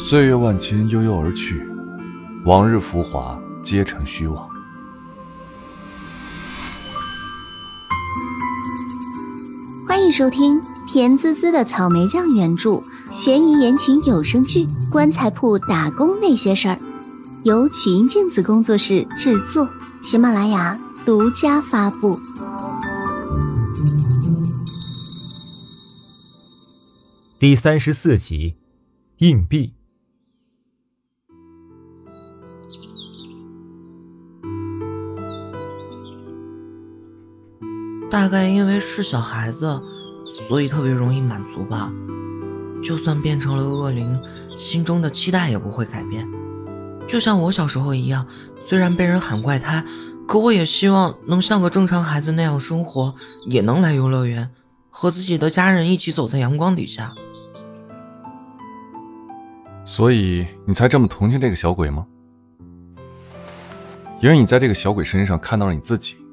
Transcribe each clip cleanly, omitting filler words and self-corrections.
岁月万千，悠悠而去，往日浮华皆成虚妄。 欢迎收听甜滋滋的草莓酱原著悬疑言情有声剧《棺材铺打工那些事儿》，由曲音镜子工作室制作，喜马拉雅独家发布。 第34集，硬币。 大概因为是小孩子，所以特别容易满足吧。就算变成了恶灵，心中的期待也不会改变。就像我小时候一样，虽然被人喊怪胎，可我也希望能像个正常孩子那样生活，也能来游乐园，和自己的家人一起走在阳光底下。 所以你才这么同情这个小鬼吗？因为你在这个小鬼身上看到了你自己。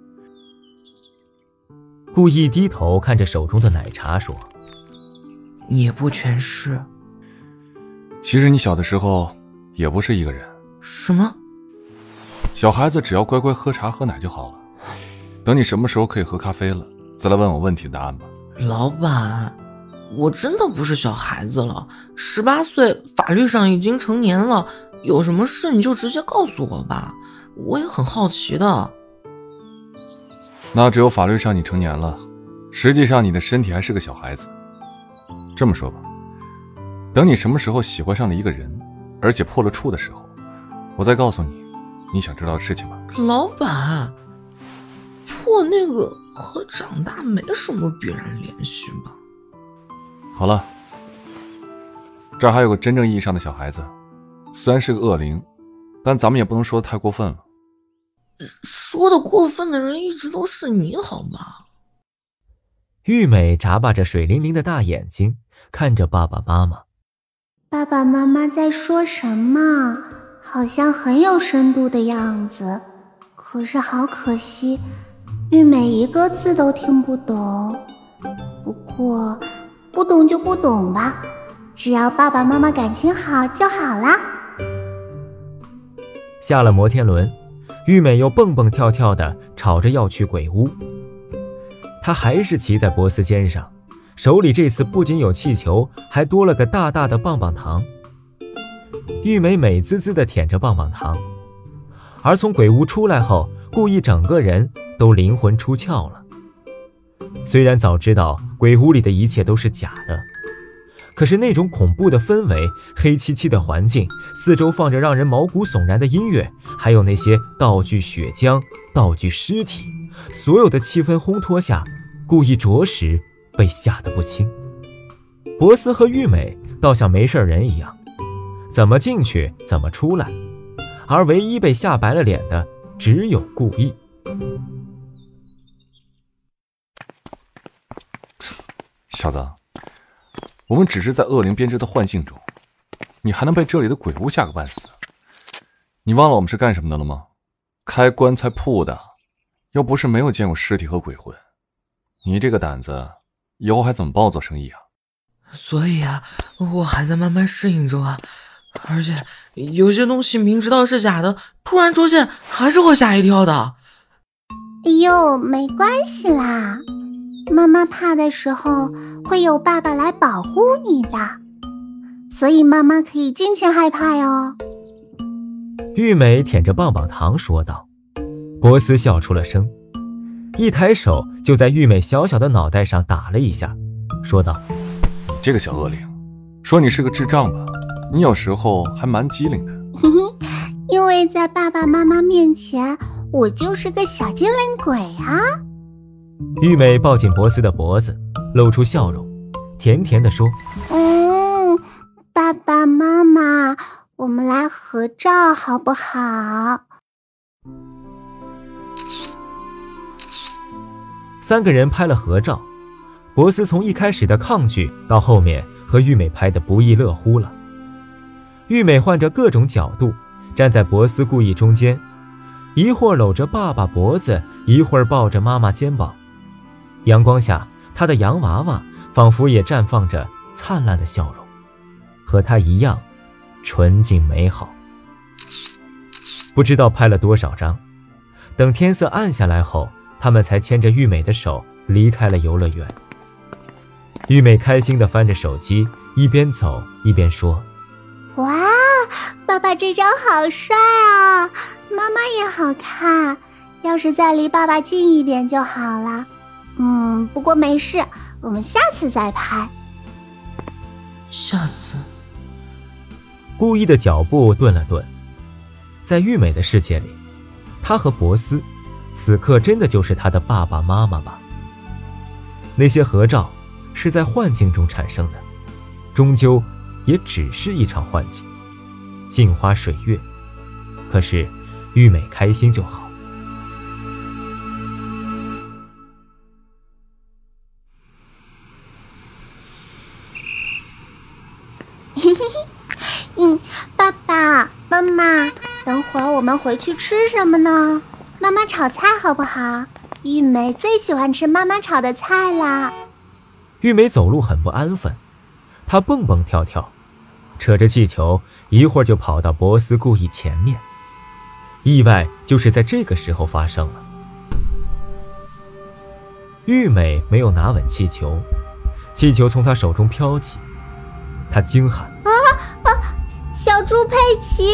故意低头看着手中的奶茶说， 也不全是。 其实你小的时候也不是一个人。 什么？ 小孩子只要乖乖喝茶喝奶就好了，等你什么时候可以喝咖啡了，再来问我问题的答案吧。 老板，我真的不是小孩子了，18岁，法律上已经成年了，有什么事你就直接告诉我吧，我也很好奇的。 那只有法律上你成年了，实际上你的身体还是个小孩子。这么说吧，等你什么时候喜欢上了一个人，而且破了处的时候，我再告诉你你想知道的事情吧。 老板，破那个和长大没什么必然联系吧？ 好了，这儿还有个真正意义上的小孩子，虽然是个恶灵，但咱们也不能说得太过分了。 说的过分的人一直都是你，好吧？ 玉美眨巴着水灵灵的大眼睛看着爸爸妈妈。 爸爸妈妈在说什么？好像很有深度的样子，可是好可惜，玉美一个字都听不懂。不过不懂就不懂吧，只要爸爸妈妈感情好就好啦。 下了摩天轮，玉美又蹦蹦跳跳地吵着要去鬼屋。她还是骑在博斯肩上，手里这次不仅有气球，还多了个大大的棒棒糖。玉美美滋滋地舔着棒棒糖，而从鬼屋出来后，故意整个人都灵魂出窍了。虽然早知道鬼屋里的一切都是假的，可是那种恐怖的氛围，黑漆漆的环境，四周放着让人毛骨悚然的音乐，还有那些道具血浆、道具尸体，所有的气氛烘托下，故意着实被吓得不轻。博斯和玉美倒像没事人一样，怎么进去怎么出来，而唯一被吓白了脸的只有故意。 小子，我们只是在恶灵编织的幻境中，你还能被这里的鬼屋吓个半死？你忘了我们是干什么的了吗？开棺材铺的，又不是没有见过尸体和鬼魂。你这个胆子，以后还怎么帮我做生意啊？ 所以啊，我还在慢慢适应中啊。而且有些东西明知道是假的，突然出现还是会吓一跳的。 哎呦，没关系啦，妈妈怕的时候会有爸爸来保护你的，所以妈妈可以尽情害怕哟。 玉美舔着棒棒糖说道。博斯笑出了声，一抬手就在玉美小小的脑袋上打了一下，说道， 你这个小恶灵，说你是个智障吧，你有时候还蛮机灵的。 因为在爸爸妈妈面前，我就是个小精灵鬼啊。 玉美抱紧博斯的脖子，露出笑容，甜甜地说， 爸爸妈妈，我们来合照好不好 ？3个人拍了合照，博斯从一开始的抗拒到后面和玉美拍得不亦乐乎了。玉美换着各种角度站在博斯故意中间，一会儿搂着爸爸脖子，一会儿抱着妈妈肩膀。阳光下，她的洋娃娃仿佛也绽放着灿烂的笑容，和她一样纯净美好。不知道拍了多少张，等天色暗下来后，他们才牵着玉美的手离开了游乐园。玉美开心地翻着手机，一边走一边说： 哇，爸爸这张好帅啊，妈妈也好看，要是再离爸爸近一点就好了。不过没事，我们下次再拍。 下次。 顾一的脚步顿了顿，在玉美的世界里，他和博斯此刻真的就是他的爸爸妈妈吧？那些合照是在幻境中产生的，终究也只是一场幻境，镜花水月。可是玉美开心就好。 爸爸妈妈，等会儿我们回去吃什么呢？妈妈炒菜好不好？玉美最喜欢吃妈妈炒的菜啦。 玉美走路很不安分，她蹦蹦跳跳，扯着气球，一会儿就跑到博斯故意前面。意外就是在这个时候发生了。玉美没有拿稳气球，气球从她手中飘起，她惊喊： 小猪佩奇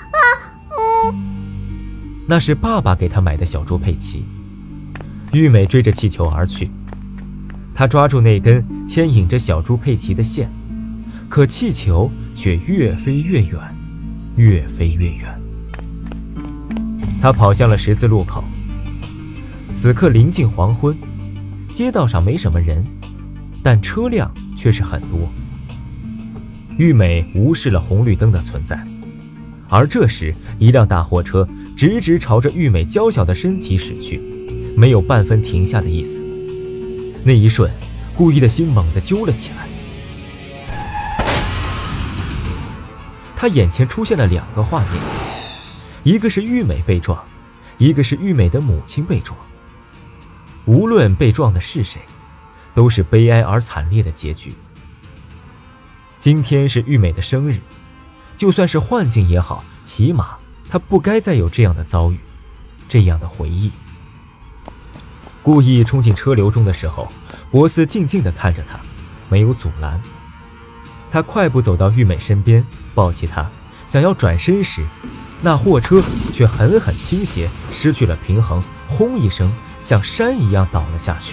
那是爸爸给她买的小猪佩奇。玉美追着气球而去，她抓住那根牵引着小猪佩奇的线，可气球却越飞越远，越飞越远。她跑向了十字路口，此刻临近黄昏，街道上没什么人，但车辆却是很多。玉美无视了红绿灯的存在，而这时一辆大货车直直朝着玉美娇小的身体驶去，没有半分停下的意思。那一瞬，顾一的心猛地揪了起来。他眼前出现了两个画面，一个是玉美被撞，一个是玉美的母亲被撞。无论被撞的是谁，都是悲哀而惨烈的结局。今天是玉美的生日，就算是幻境也好，起码她不该再有这样的遭遇，这样的回忆。故意冲进车流中的时候，博斯静静地看着他，没有阻拦。他快步走到玉美身边，抱起她，想要转身时，那货车却狠狠倾斜，失去了平衡，轰一声，像山一样倒了下去。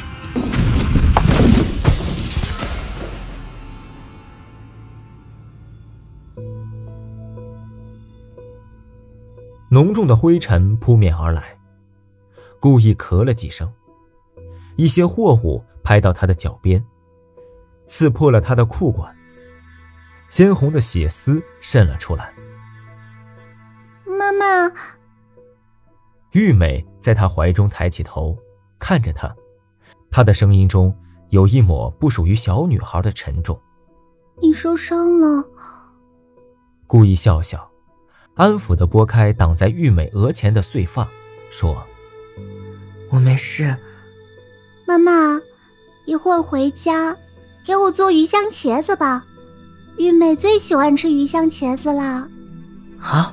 浓重的灰尘扑面而来，故意咳了几声，一些货物拍到他的脚边，刺破了他的裤管，鲜红的血丝渗了出来。 妈妈， 玉美在他怀中抬起头，看着他，她的声音中有一抹不属于小女孩的沉重。 你受伤了。 故意笑笑，安抚地拨开挡在玉美额前的碎发，说： 我没事。 妈妈，一会儿回家给我做鱼香茄子吧，玉美最喜欢吃鱼香茄子啦。 好。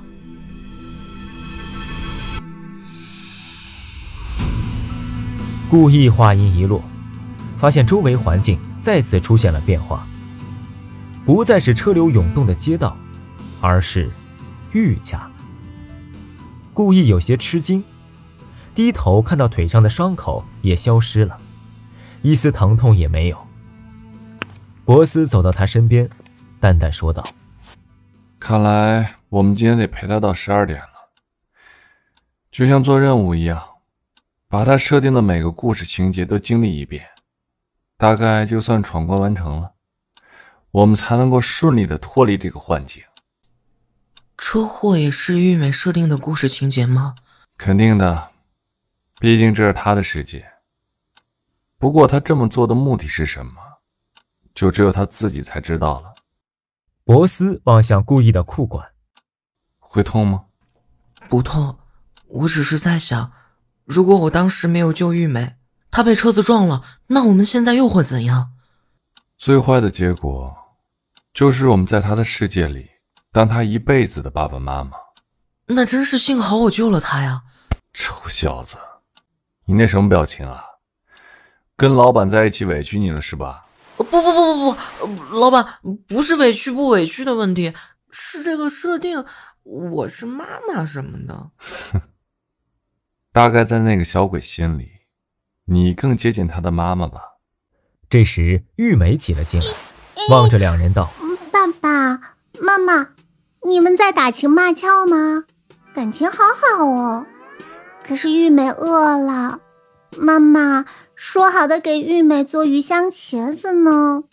故意话音一落，发现周围环境再次出现了变化，不再是车流涌动的街道，而是玉家。故意有些吃惊，低头看到腿上的伤口也消失了，一丝疼痛也没有。博斯走到他身边，淡淡说道： 看来我们今天得陪他到12点了，就像做任务一样，把他设定的每个故事情节都经历一遍，大概就算闯关完成了，我们才能够顺利地脱离这个幻境。 车祸也是玉美设定的故事情节吗？ 肯定的，毕竟这是他的世界。不过他这么做的目的是什么，就只有他自己才知道了。 博斯望向故意的裤管， 会痛吗？ 不痛，我只是在想，如果我当时没有救玉美，她被车子撞了，那我们现在又会怎样？ 最坏的结果就是我们在他的世界里当他一辈子的爸爸妈妈。 那真是幸好我救了他呀。 臭小子，你那什么表情啊？跟老板在一起委屈你了是吧？ 不，老板，不是委屈不委屈的问题，是这个设定，我是妈妈什么的。 大概在那个小鬼心里，你更接近他的妈妈吧。 这时玉美挤了进来，望着两人道： 爸爸妈妈，你们在打情骂俏吗？感情好好哦。可是玉美饿了，妈妈说好的给玉美做鱼香茄子呢。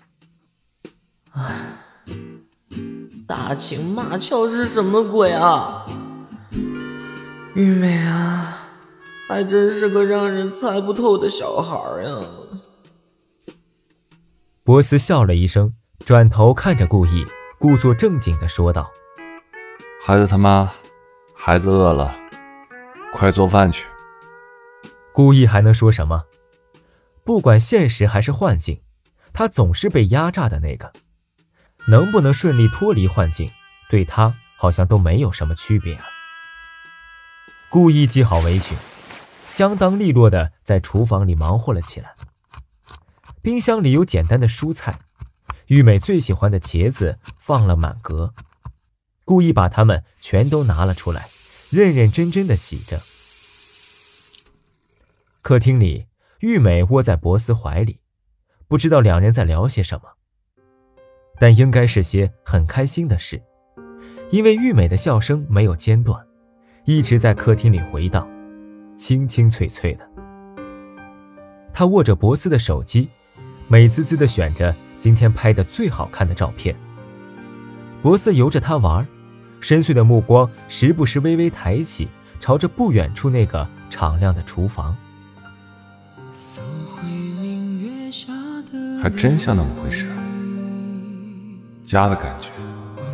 打情骂俏是什么鬼啊？玉美啊，还真是个让人猜不透的小孩呀。 波斯笑了一声，转头看着顾意，故作正经地说道： 孩子他妈，孩子饿了，快做饭去。 顾意还能说什么？不管现实还是幻境，他总是被压榨的那个，能不能顺利脱离幻境，对他好像都没有什么区别啊。顾意系好围裙，相当利落地在厨房里忙活了起来。冰箱里有简单的蔬菜，玉美最喜欢的茄子放了满格，顾意把它们全都拿了出来，认认真真地洗着。客厅里，玉美窝在博斯怀里，不知道两人在聊些什么，但应该是些很开心的事，因为玉美的笑声没有间断，一直在客厅里回荡，清清脆脆的。她握着博斯的手机，美滋滋地选着今天拍的最好看的照片。博斯由着她玩，深邃的目光时不时微微抬起，朝着不远处那个敞亮的厨房。 还真像那么回事，家的感觉。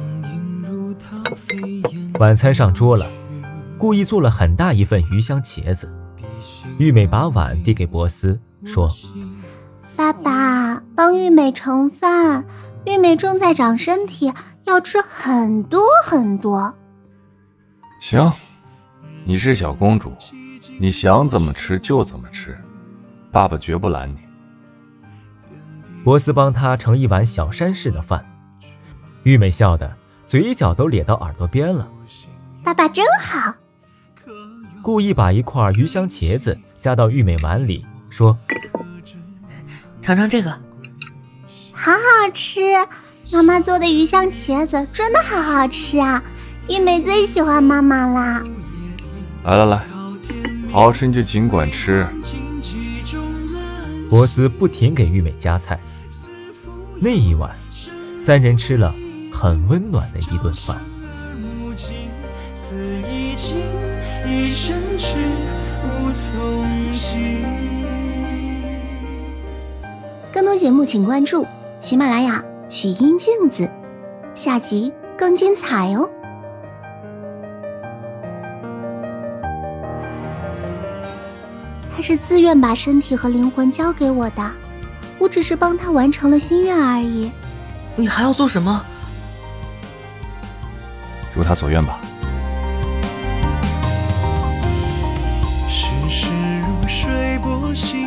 晚餐上桌了，故意做了很大一份鱼香茄子。玉美把碗递给博斯，说： 爸爸，帮玉美盛饭，玉美正在长身体，要吃很多很多。 行，你是小公主，你想怎么吃就怎么吃，爸爸绝不拦你。 博斯帮他盛一碗小山式的饭，玉美笑得嘴角都咧到耳朵边了。 爸爸真好。 故意把一块鱼香茄子夹到玉美碗里，说： 尝尝这个， 好好吃，妈妈做的鱼香茄子真的好好吃啊，玉美最喜欢妈妈啦。 来，好好吃你就尽管吃。 博斯不停给玉美夹菜。那一晚，三人吃了很温暖的一顿饭。 更多节目请关注喜马拉雅曲音镜子，下集更精彩哦。他是自愿把身体和灵魂交给我的，我只是帮他完成了心愿而已。 你还要做什么？ 如他所愿吧。 世事如水波心